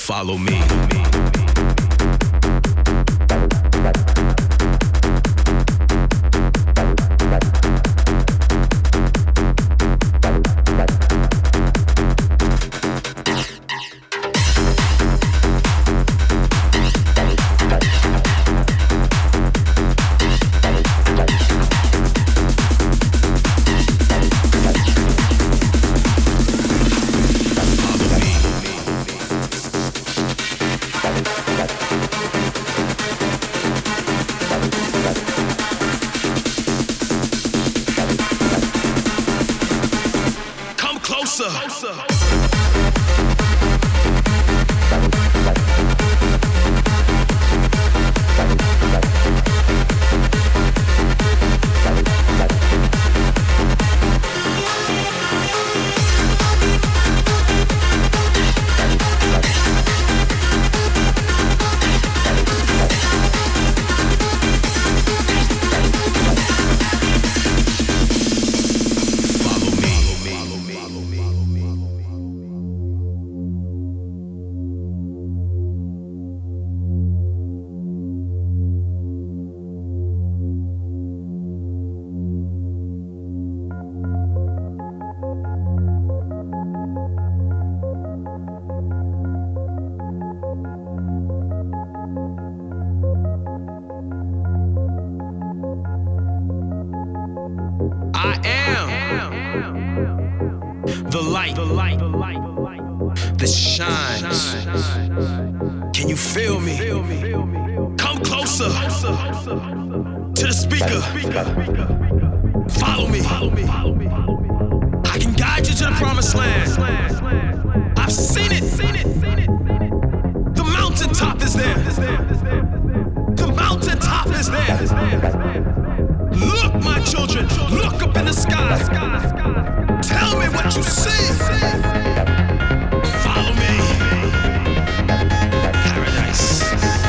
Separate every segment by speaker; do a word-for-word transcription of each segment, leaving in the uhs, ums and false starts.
Speaker 1: Follow me. I am the light that shines. Can you feel me? Come closer to the speaker. Follow me. I can guide you to the promised land. I've seen it. The mountaintop is there. The mountaintop is there. Look, my children, look up in the sky. Tell me what you see. Follow me. Paradise.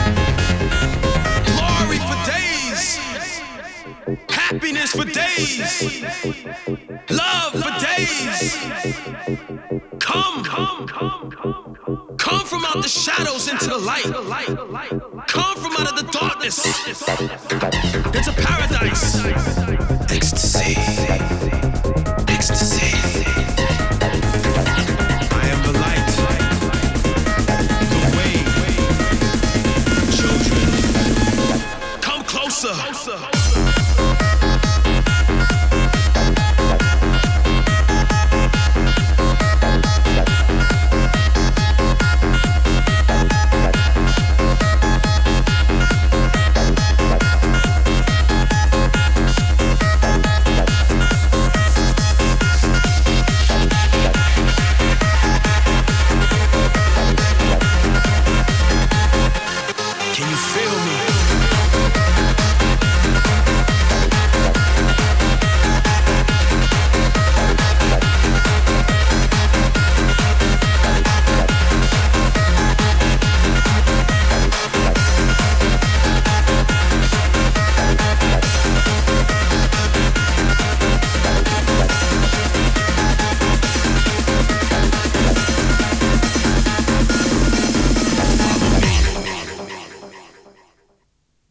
Speaker 1: Glory for days. Happiness for days. Love for days. Come, come, come, come. Come from out the shadows into the light. Come from out of the darkness. It's a paradise. Ecstasy.